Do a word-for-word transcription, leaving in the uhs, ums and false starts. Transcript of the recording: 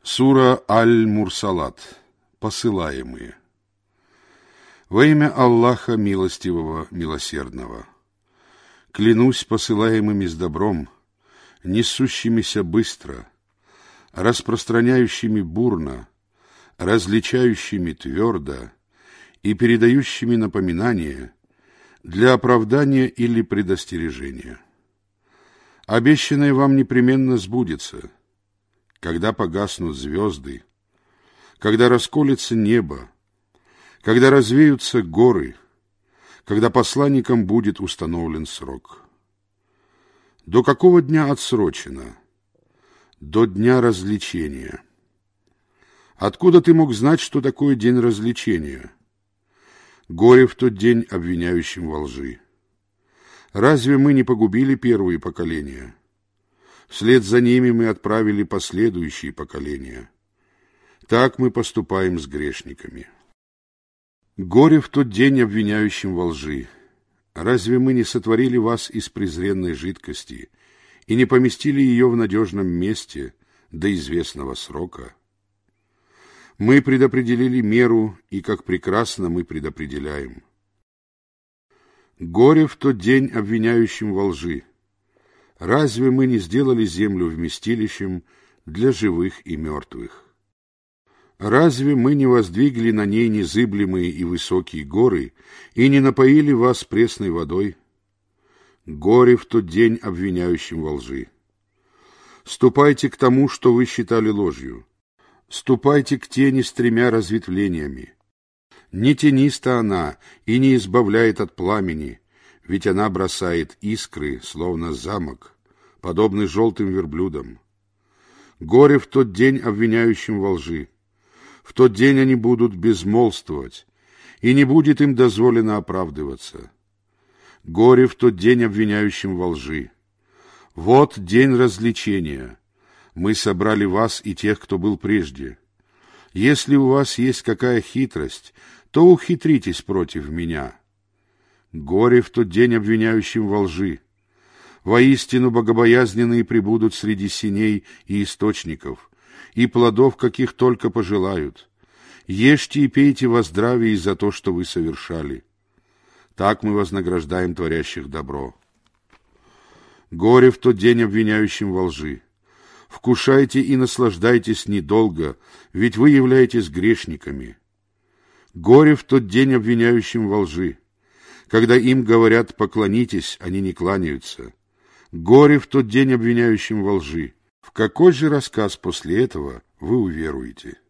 Сура Аль-Мурсалат. Посылаемые. Во имя Аллаха Милостивого, Милосердного. Клянусь посылаемыми с добром, несущимися быстро, распространяющими бурно, различающими твердо и передающими напоминание для оправдания или предостережения. Обещанное вам непременно сбудется, когда погаснут звезды, когда расколется небо, когда развеются горы, когда посланникам будет установлен срок. До какого дня отсрочено? До дня развлечения. Откуда ты мог знать, что такое день развлечения? Горе в тот день обвиняющим во лжи. Разве мы не погубили первые поколения? Вслед за ними мы отправили последующие поколения. Так мы поступаем с грешниками. Горе в тот день обвиняющим во лжи. Разве мы не сотворили вас из презренной жидкости и не поместили ее в надежном месте до известного срока? Мы предопределили меру, и как прекрасно мы предопределяем. Горе в тот день обвиняющим во лжи. Разве мы не сделали землю вместилищем для живых и мертвых? Разве мы не воздвигли на ней незыблемые и высокие горы и не напоили вас пресной водой? Горе в тот день обвиняющим во лжи. Ступайте к тому, что вы считали ложью. Ступайте к тени с тремя разветвлениями. Не тениста она и не избавляет от пламени, ведь она бросает искры, словно замок, подобный желтым верблюдам. Горе в тот день обвиняющим во лжи. В тот день они будут безмолвствовать, и не будет им дозволено оправдываться. Горе в тот день обвиняющим во лжи. Вот день развлечения. Мы собрали вас и тех, кто был прежде. Если у вас есть какая хитрость, то ухитритесь против меня. Горе в тот день обвиняющим во лжи. Воистину богобоязненные пребудут среди синей и источников, и плодов, каких только пожелают. Ешьте и пейте во здравии за то, что вы совершали. Так мы вознаграждаем творящих добро. Горе в тот день обвиняющим во лжи. Вкушайте и наслаждайтесь недолго, ведь вы являетесь грешниками. Горе в тот день обвиняющим во лжи. Когда им говорят «поклонитесь», они не кланяются. Горе в тот день обвиняющим во лжи. В какой же рассказ после этого вы уверуете?